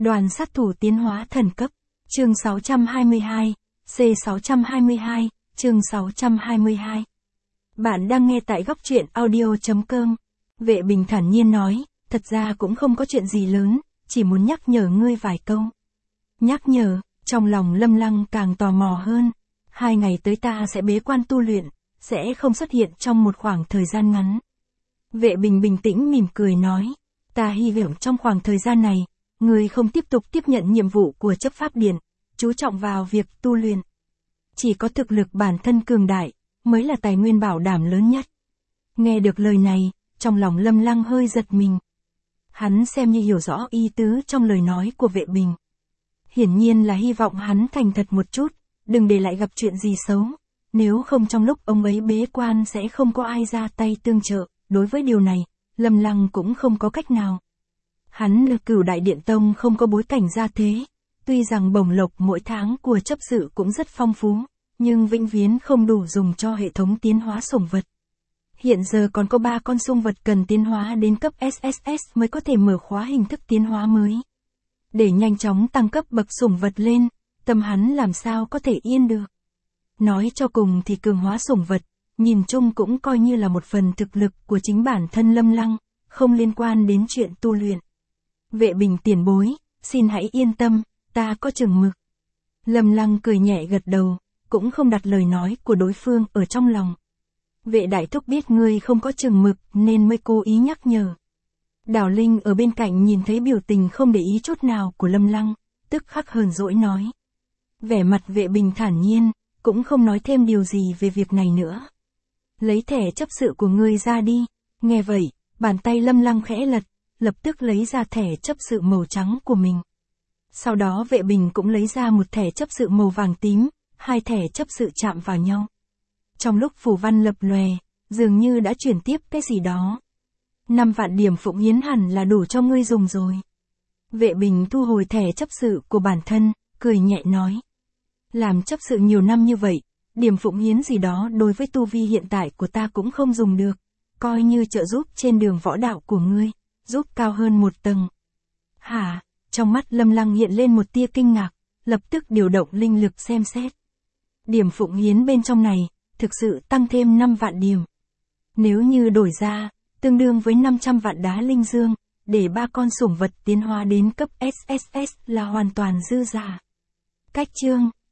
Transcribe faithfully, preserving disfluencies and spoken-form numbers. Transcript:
Đoàn sát thủ tiến hóa thần cấp, chương sáu trăm hai mươi hai, C sáu trăm hai mươi hai, chương sáu trăm hai mươi hai. Bạn đang nghe tại góc truyện audio chấm com. Vệ Bình thản nhiên nói, thật ra cũng không có chuyện gì lớn, chỉ muốn nhắc nhở ngươi vài câu. Nhắc nhở, trong lòng Lâm Lăng càng tò mò hơn. Hai ngày tới ta sẽ bế quan tu luyện, sẽ không xuất hiện trong một khoảng thời gian ngắn. Vệ Bình bình tĩnh mỉm cười nói, ta hy vọng trong khoảng thời gian này, ngươi không tiếp tục tiếp nhận nhiệm vụ của chấp pháp điện, chú trọng vào việc tu luyện. Chỉ có thực lực bản thân cường đại, mới là tài nguyên bảo đảm lớn nhất. Nghe được lời này, trong lòng Lâm Lăng hơi giật mình. Hắn xem như hiểu rõ ý tứ trong lời nói của Vệ Bình. Hiển nhiên là hy vọng hắn thành thật một chút, đừng để lại gặp chuyện gì xấu. Nếu không trong lúc ông ấy bế quan sẽ không có ai ra tay tương trợ. Đối với điều này, Lâm Lăng cũng không có cách nào. Hắn là Cửu Đại Điện Tông không có bối cảnh gia thế. Tuy rằng bổng lộc mỗi tháng của chấp sự cũng rất phong phú, nhưng vĩnh viễn không đủ dùng cho hệ thống tiến hóa sủng vật. Hiện giờ còn có ba con sủng vật cần tiến hóa đến cấp ét ét ét mới có thể mở khóa hình thức tiến hóa mới. Để nhanh chóng tăng cấp bậc sủng vật lên, tâm hắn làm sao có thể yên được. Nói cho cùng thì cường hóa sủng vật, nhìn chung cũng coi như là một phần thực lực của chính bản thân Lâm Lăng, không liên quan đến chuyện tu luyện. Vệ Bình tiền bối, xin hãy yên tâm, ta có chừng mực. Lâm Lăng cười nhẹ gật đầu, cũng không đặt lời nói của đối phương ở trong lòng. Vệ đại thúc biết ngươi không có chừng mực nên mới cố ý nhắc nhở. Đào Linh ở bên cạnh nhìn thấy biểu tình không để ý chút nào của Lâm Lăng, tức khắc hờn dỗi nói. Vẻ mặt Vệ Bình thản nhiên, cũng không nói thêm điều gì về việc này nữa. Lấy thẻ chấp sự của ngươi ra đi. Nghe vậy, bàn tay Lâm Lăng khẽ lật, lập tức lấy ra thẻ chấp sự màu trắng của mình. Sau đó Vệ Bình cũng lấy ra một thẻ chấp sự màu vàng tím, hai thẻ chấp sự chạm vào nhau. Trong lúc phù văn lập lòe, dường như đã chuyển tiếp cái gì đó. Năm vạn điểm phụng hiến hẳn là đủ cho ngươi dùng rồi. Vệ Bình thu hồi thẻ chấp sự của bản thân, cười nhẹ nói. Làm chấp sự nhiều năm như vậy, điểm phụng hiến gì đó đối với tu vi hiện tại của ta cũng không dùng được, coi như trợ giúp trên đường võ đạo của ngươi, giúp cao hơn một tầng. Hả? Trong mắt Lâm Lăng hiện lên một tia kinh ngạc, lập tức điều động linh lực xem xét. Điểm phụng hiến bên trong này, thực sự tăng thêm năm vạn điểm. Nếu như đổi ra, tương đương với năm trăm vạn đá linh dương, để ba con sủng vật tiến hóa đến cấp ét ét ét là hoàn toàn dư giả. Cách chương